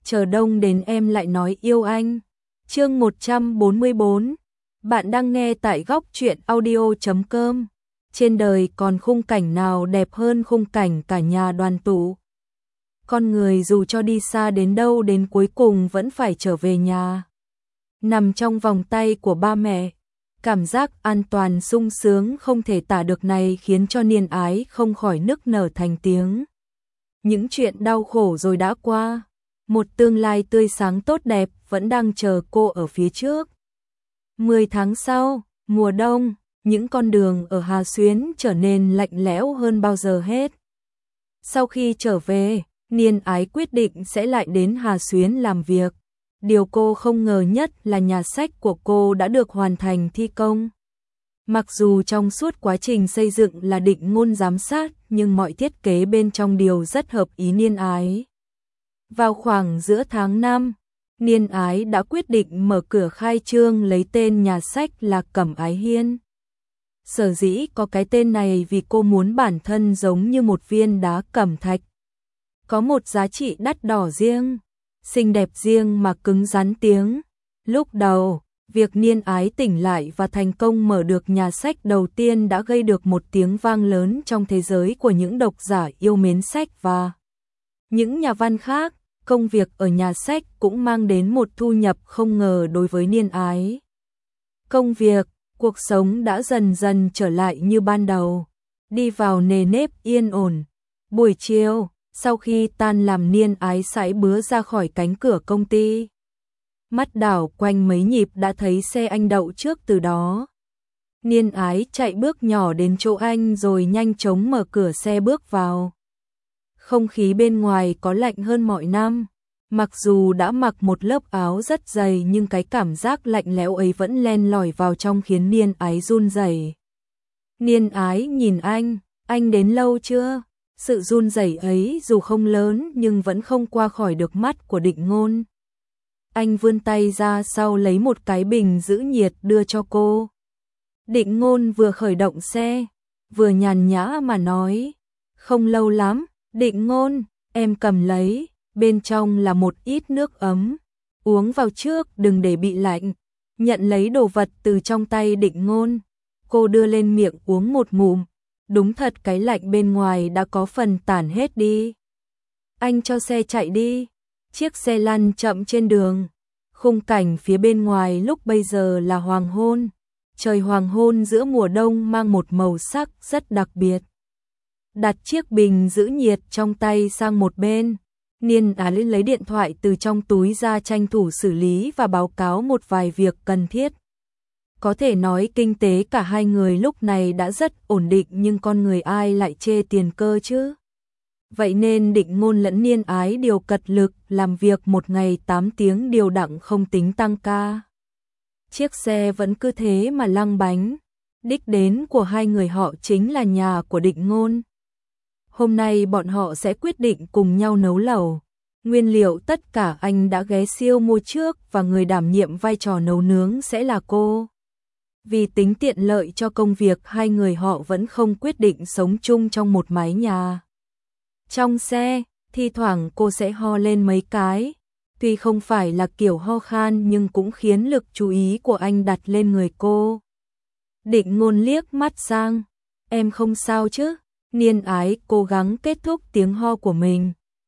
chờ đông đến em lại nói yêu anh. Chương 144. Bạn đang nghe tại góc truyện audio.com. Trên đời còn khung cảnh nào đẹp hơn khung cảnh cả nhà đoàn tụ. Con người dù cho đi xa đến đâu đến cuối cùng vẫn phải trở về nhà. Nằm trong vòng tay của ba mẹ, cảm giác an toàn sung sướng không thể tả được này khiến cho Niên Ái không khỏi nức nở thành tiếng. Những chuyện đau khổ rồi đã qua, một tương lai tươi sáng tốt đẹp vẫn đang chờ cô ở phía trước. 10 tháng sau, mùa đông, những con đường ở Hà Xuyến trở nên lạnh lẽo hơn bao giờ hết. Sau khi trở về, Niên Ái quyết định sẽ lại đến Hà Xuyến làm việc. Điều cô không ngờ nhất là nhà sách của cô đã được hoàn thành thi công. Mặc dù trong suốt quá trình xây dựng là Định Ngôn giám sát, nhưng mọi thiết kế bên trong đều rất hợp ý Niên Ái. Vào khoảng giữa tháng 5, Niên Ái đã quyết định mở cửa khai trương lấy tên nhà sách là Cẩm Ái Hiên. Sở dĩ có cái tên này vì cô muốn bản thân giống như một viên đá cẩm thạch. Có một giá trị đắt đỏ riêng, xinh đẹp riêng mà cứng rắn tiếng. Lúc đầu, việc Niên Ái tỉnh lại và thành công mở được nhà sách đầu tiên đã gây được một tiếng vang lớn trong thế giới của những độc giả yêu mến sách và những nhà văn khác. Công việc ở nhà sách cũng mang đến một thu nhập không ngờ đối với Niên Ái. Công việc, cuộc sống đã dần dần trở lại như ban đầu, đi vào nề nếp yên ổn. Buổi chiều, sau khi tan làm Niên Ái sải bước ra khỏi cánh cửa công ty. Mắt đảo quanh mấy nhịp đã thấy xe anh đậu trước từ đó. Niên Ái chạy bước nhỏ đến chỗ anh rồi nhanh chóng mở cửa xe bước vào. Không khí bên ngoài có lạnh hơn mọi năm. Mặc dù đã mặc một lớp áo rất dày nhưng cái cảm giác lạnh lẽo ấy vẫn len lỏi vào trong khiến Niên Ái run rẩy. Niên Ái nhìn anh đến lâu chưa? Sự run rẩy ấy dù không lớn nhưng vẫn không qua khỏi được mắt của Định Ngôn. Anh vươn tay ra sau lấy một cái bình giữ nhiệt đưa cho cô. Định Ngôn vừa khởi động xe, vừa nhàn nhã mà nói, không lâu lắm, Định Ngôn, em cầm lấy, bên trong là một ít nước ấm, uống vào trước đừng để bị lạnh. Nhận lấy đồ vật từ trong tay Định Ngôn, cô đưa lên miệng uống một ngụm, đúng thật cái lạnh bên ngoài đã có phần tản hết đi. Anh cho xe chạy đi, chiếc xe lăn chậm trên đường, khung cảnh phía bên ngoài lúc bây giờ là hoàng hôn, trời hoàng hôn giữa mùa đông mang một màu sắc rất đặc biệt. Đặt chiếc bình giữ nhiệt trong tay sang một bên, Niên Ái lấy điện thoại từ trong túi ra tranh thủ xử lý và báo cáo một vài việc cần thiết. Có thể nói kinh tế cả hai người lúc này đã rất ổn định nhưng con người ai lại chê tiền cơ chứ. Vậy nên Định Ngôn lẫn Niên Ái đều cật lực làm việc một ngày 8 tiếng đều đặn không tính tăng ca. Chiếc xe vẫn cứ thế mà lăng bánh. Đích đến của hai người họ chính là nhà của Định Ngôn. Hôm nay bọn họ sẽ quyết định cùng nhau nấu lẩu. Nguyên liệu tất cả anh đã ghé siêu mua trước và người đảm nhiệm vai trò nấu nướng sẽ là cô. Vì tính tiện lợi cho công việc hai người họ vẫn không quyết định sống chung trong một mái nhà. Trong xe, thi thoảng cô sẽ ho lên mấy cái. Tuy không phải là kiểu ho khan nhưng cũng khiến lực chú ý của anh đặt lên người cô. Định Ngôn liếc mắt sang. Em không sao chứ? Niên Ái cố gắng kết thúc tiếng ho của mình.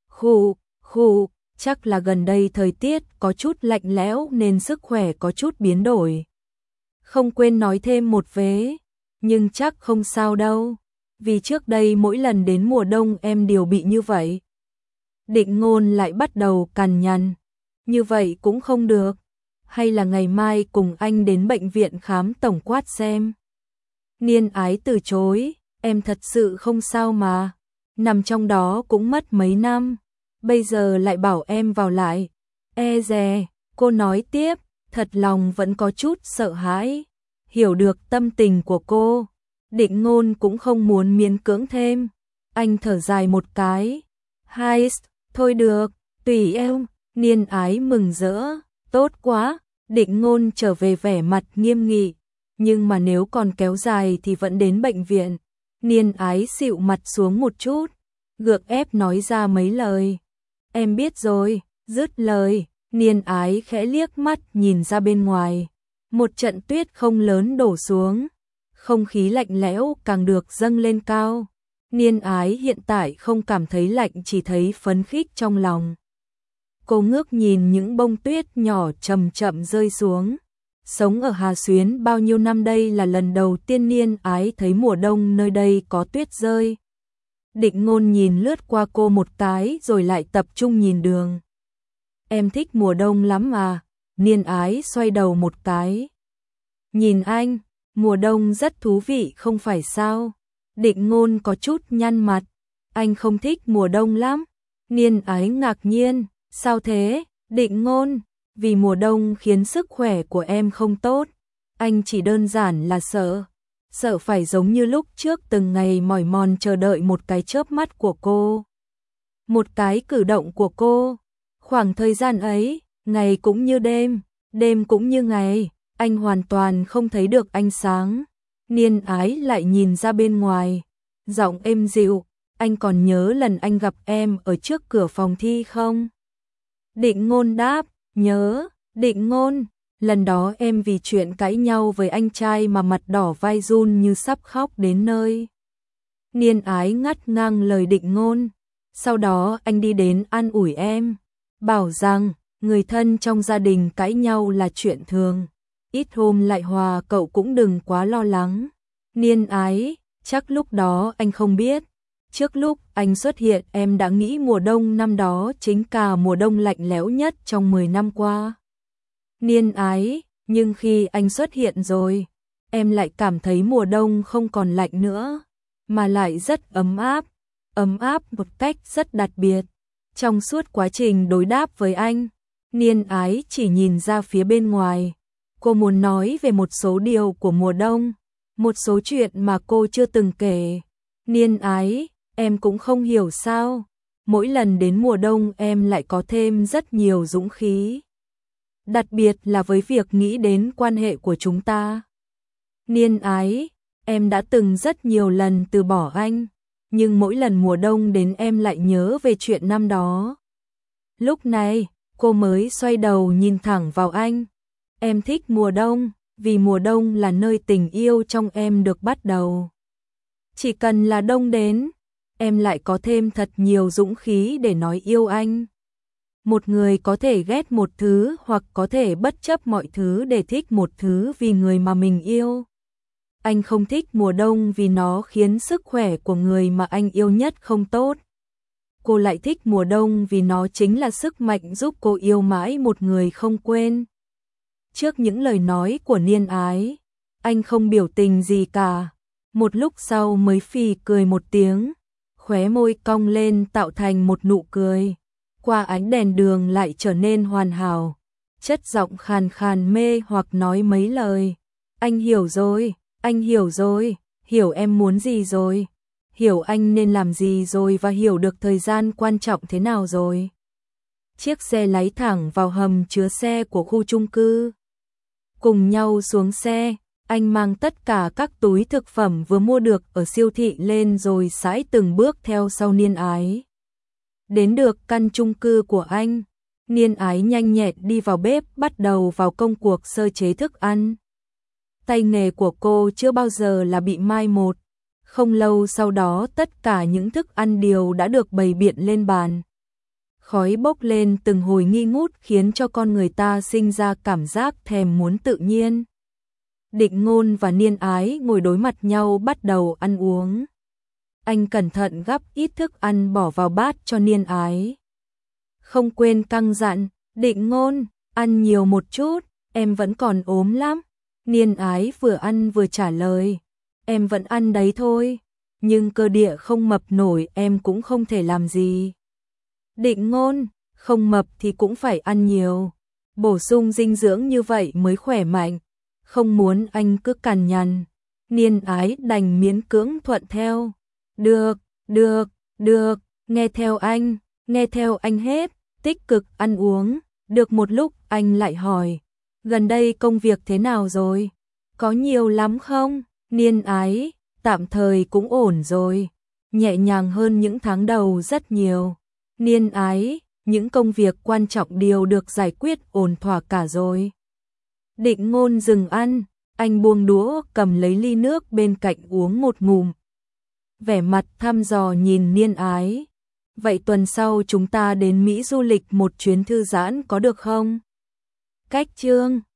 Khụ, chắc là gần đây thời tiết có chút lạnh lẽo nên sức khỏe có chút biến đổi. Không quên nói thêm một vế, nhưng chắc không sao đâu, vì trước đây mỗi lần đến mùa đông em đều bị như vậy. Định Ngôn lại bắt đầu cằn nhằn, như vậy cũng không được, hay là ngày mai cùng anh đến bệnh viện khám tổng quát xem. Niên Ái từ chối, em thật sự không sao mà, nằm trong đó cũng mất mấy năm, bây giờ lại bảo em vào lại. E dè, cô nói tiếp, thật lòng vẫn có chút sợ hãi. Hiểu được tâm tình của cô, Định Ngôn cũng không muốn miễn cưỡng thêm. Anh thở dài một cái. Thôi được, tùy em. Niên Ái mừng rỡ. Tốt quá. Định Ngôn trở về vẻ mặt nghiêm nghị. Nhưng mà nếu còn kéo dài thì vẫn đến bệnh viện. Niên Ái xịu mặt xuống một chút, gượng ép nói ra mấy lời. Em biết rồi, Dứt lời, Niên Ái khẽ liếc mắt nhìn ra bên ngoài. Một trận tuyết không lớn đổ xuống. Không khí lạnh lẽo càng được dâng lên cao. Niên Ái hiện tại không cảm thấy lạnh, chỉ thấy phấn khích trong lòng. Cô ngước nhìn những bông tuyết nhỏ chậm chậm rơi xuống. Sống ở Hà Xuyến bao nhiêu năm, đây là lần đầu tiên Niên Ái thấy mùa đông nơi đây có tuyết rơi. Định Ngôn nhìn lướt qua cô một cái rồi lại tập trung nhìn đường. Em thích mùa đông lắm mà. Niên Ái xoay đầu một cái. Nhìn anh, mùa đông rất thú vị không phải sao? Định Ngôn có chút nhăn mặt. Anh không thích mùa đông lắm. Niên Ái ngạc nhiên. Sao thế? Định Ngôn, vì mùa đông khiến sức khỏe của em không tốt. Anh chỉ đơn giản là sợ phải giống như lúc trước từng ngày mỏi mòn chờ đợi một cái chớp mắt của cô. Một cái cử động của cô. Khoảng thời gian ấy, ngày cũng như đêm, đêm cũng như ngày, anh hoàn toàn không thấy được ánh sáng. Niên Ái lại nhìn ra bên ngoài, giọng êm dịu, anh còn nhớ lần anh gặp em ở trước cửa phòng thi không? Định Ngôn đáp, nhớ. Định Ngôn, lần đó em vì chuyện cãi nhau với anh trai mà mặt đỏ vai run như sắp khóc đến nơi. Niên Ái ngắt ngang lời Định Ngôn. Sau đó anh đi đến an ủi em, bảo rằng người thân trong gia đình cãi nhau là chuyện thường. Ít hôm lại hòa, cậu cũng đừng quá lo lắng. Niên Ái, chắc lúc đó anh không biết. Trước lúc anh xuất hiện em đã nghĩ mùa đông năm đó chính cả mùa đông lạnh lẽo nhất trong 10 năm qua. Niên Ái, nhưng khi anh xuất hiện rồi, em lại cảm thấy mùa đông không còn lạnh nữa, mà lại rất ấm áp một cách rất đặc biệt. Trong suốt quá trình đối đáp với anh, Niên Ái chỉ nhìn ra phía bên ngoài. Cô muốn nói về một số điều của mùa đông, một số chuyện mà cô chưa từng kể. Niên Ái, em cũng không hiểu sao, mỗi lần đến mùa đông em lại có thêm rất nhiều dũng khí. Đặc biệt là với việc nghĩ đến quan hệ của chúng ta. Niên Ái, em đã từng rất nhiều lần từ bỏ anh, nhưng mỗi lần mùa đông đến em lại nhớ về chuyện năm đó. Lúc này, cô mới xoay đầu nhìn thẳng vào anh. Em thích mùa đông, vì mùa đông là nơi tình yêu trong em được bắt đầu. Chỉ cần là đông đến, em lại có thêm thật nhiều dũng khí để nói yêu anh. Một người có thể ghét một thứ hoặc có thể bất chấp mọi thứ để thích một thứ vì người mà mình yêu. Anh không thích mùa đông vì nó khiến sức khỏe của người mà anh yêu nhất không tốt. Cô lại thích mùa đông vì nó chính là sức mạnh giúp cô yêu mãi một người không quên. Trước những lời nói của Niên Ái, anh không biểu tình gì cả. Một lúc sau mới phì cười một tiếng, khóe môi cong lên tạo thành một nụ cười. Qua ánh đèn đường lại trở nên hoàn hảo. Chất giọng khàn khàn mê hoặc nói mấy lời. Anh hiểu rồi, anh hiểu rồi, hiểu em muốn gì rồi, hiểu anh nên làm gì rồi và hiểu được thời gian quan trọng thế nào rồi. Chiếc xe lái thẳng vào hầm chứa xe của khu chung cư. Cùng nhau xuống xe, anh mang tất cả các túi thực phẩm vừa mua được ở siêu thị lên rồi sải từng bước theo sau Niên Ái. Đến được căn chung cư của anh, Niên Ái nhanh nhẹn đi vào bếp bắt đầu vào công cuộc sơ chế thức ăn. Tay nghề của cô chưa bao giờ là bị mai một. Không lâu sau đó tất cả những thức ăn đều đã được bày biện lên bàn. Khói bốc lên từng hồi nghi ngút khiến cho con người ta sinh ra cảm giác thèm muốn tự nhiên. Định Ngôn và Niên Ái ngồi đối mặt nhau bắt đầu ăn uống. Anh cẩn thận gắp ít thức ăn bỏ vào bát cho Niên Ái. Không quên căn dặn, Định Ngôn, ăn nhiều một chút, em vẫn còn ốm lắm. Niên Ái vừa ăn vừa trả lời, em vẫn ăn đấy thôi, nhưng cơ địa không mập nổi em cũng không thể làm gì. Định Ngôn, không mập thì cũng phải ăn nhiều, bổ sung dinh dưỡng như vậy mới khỏe mạnh, không muốn anh cứ cằn nhằn. Niên Ái đành miễn cưỡng thuận theo. Được, nghe theo anh hết, tích cực ăn uống. Được một lúc anh lại hỏi, gần đây công việc thế nào rồi? Có nhiều lắm không? Niên Ái, tạm thời cũng ổn rồi, nhẹ nhàng hơn những tháng đầu rất nhiều. Niên Ái, những công việc quan trọng đều được giải quyết ổn thỏa cả rồi. Định Ngôn dừng ăn, anh buông đũa cầm lấy ly nước bên cạnh uống một ngụm. Vẻ mặt thăm dò nhìn Niên Ái. Vậy tuần sau chúng ta đến Mỹ du lịch một chuyến thư giãn có được không? Cách chương